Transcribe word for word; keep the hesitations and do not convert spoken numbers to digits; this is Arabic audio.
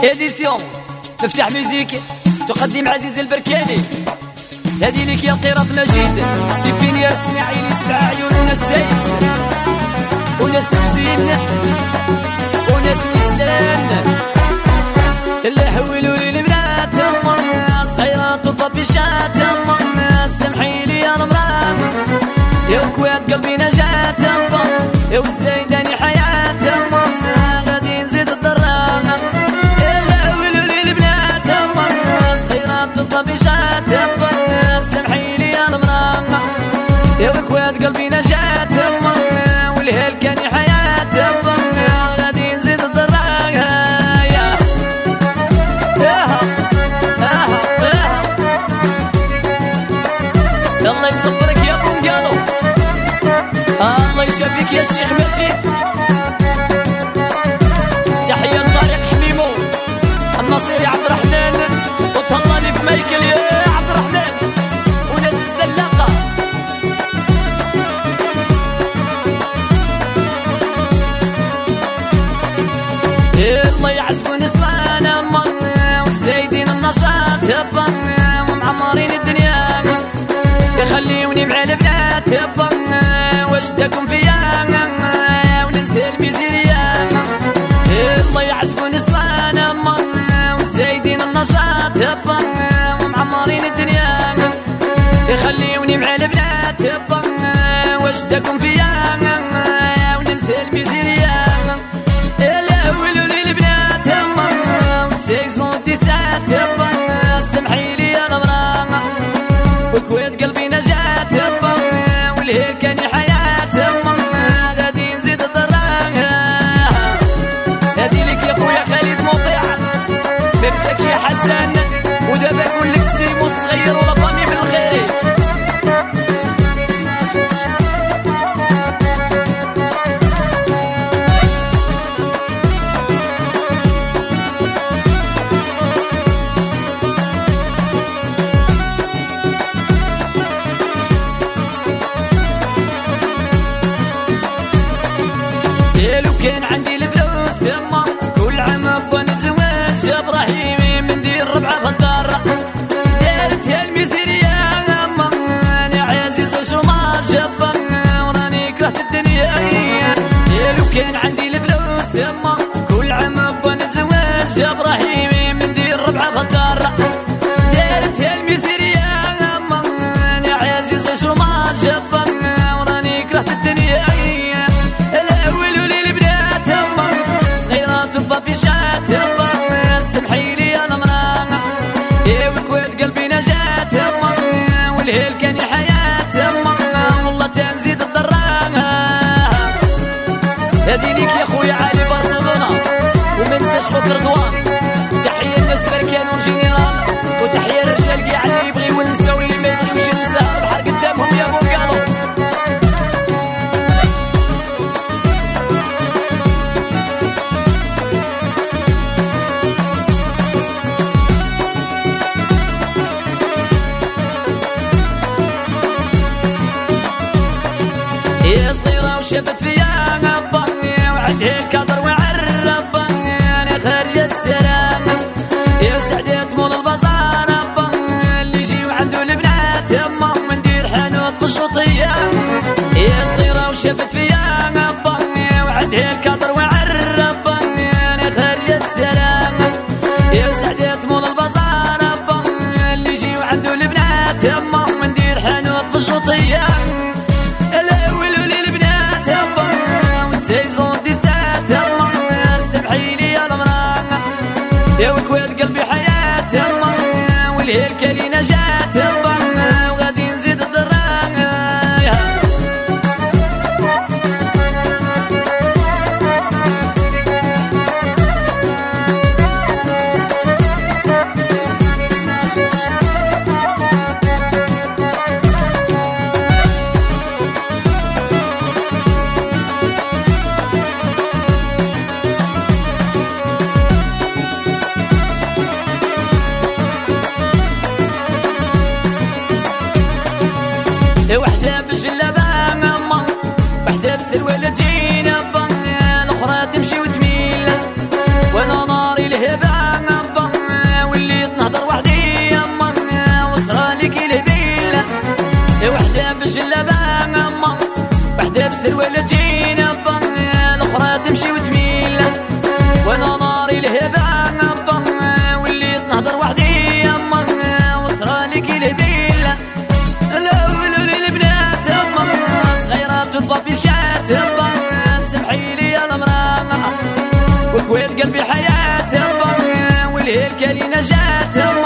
إديسيون مفتاح ميوزيك تقدم عزيز البركاني. هذه ليك يا قيراط مجيد يبين يا اسماعيل سبع عيون وناس سايس وناس مزين وناس وسلان اللي حولوا لي البنات صغيرات وطفيشات سمحي لي يا المرام يا كواد قلبي نجات يا والزايداني حياة غادي نزيد الضرام اللي حولوا لي البنات صغيرات وطفيشات سمحي لي يا المرام يا كواد قلبي نجات والهيل كان حياة غادي نزيد الضرام. الله يصبرك يا ابو مقالو، الله يشافيك يا الشيخ مجيد. تحية لطارق حميمو النصيري عبد الرحمن وطلاني في مايكل يا عبد الرحمن وناس الزلاقة. الله يعزكم نسوانا وزايدين النشاط ومعمرين الدنيا يخليوني مع البنات واش داكم فيا وننسى الميزيريا. الله يعزكم نسوانا وزايدين النشاط ومعمرين الدنيا يخليوني مع البنات واش داكم فيا وننسى الميزيريا. الاول للبنات سيزون تسعات سمحي لي يا المرام وكويت قلبي نجات والهيل كان حياة غادي نزيد الضرام. هادي ليك يا خويا خالد مطيع ما مسكش يا حسان ودابا نقول لك السيمو الصغير ولا طامي من الخيري. لو كان عندي الفلوس يما كل عام ابغى نتزوج ابراهيمي من دير ربعه في الدار دارتها الميزيريا يما انا عزيز وشماج يما وراني كرهت الدنيا. لو كان عندي الفلوس يما كل عام ابغى نتزوج ابراهيمي من دير ربعه في الدار دارتها الميزيريا يما انا عزيز وشماج يما وراني كرهت الدنيا. بابيشات سمحي لي يا المرام يا وكويت قلبي نجات والهيل كان حياة والله تنزيد الضرام. هادي ليك يا خويا علي برشلونة وما ننساش خوك رضوان. تحية للناس بركان والجنرال وتحية للرجال كاع اللي يبغيو نساو اللي ما يبغيوش النساء البحر قدامهم يا ابو مقالو. يا صغيرة وشافت فيا نبني وعندي الكدر وعربني انا خرجت السلام يا سعدات مول البازار اللي يجي وعنده البنات يما وندير حانوت في الشوطية. يا صغيرة وشافت فيا نبني وعندي الكدر وعربني انا خرجت السلام يا سعدات مول البازار اللي يجي وعنده البنات يما وندير حانوت في الشوطية. يا وكويت قلبي حياة يما والهيل كالي نجاة يما وغادي نزيد الضرام. وحده بسروال جينا با الاخرى تمشي وتميل وانا ناري الهبه با وليت نهضر وحدي يما وصرالك الهبيل الاول للبنات با صغيرات وطبيشات با سمحي لي يا المراه وكويت قلبي حياه با والهلكه لي نجاه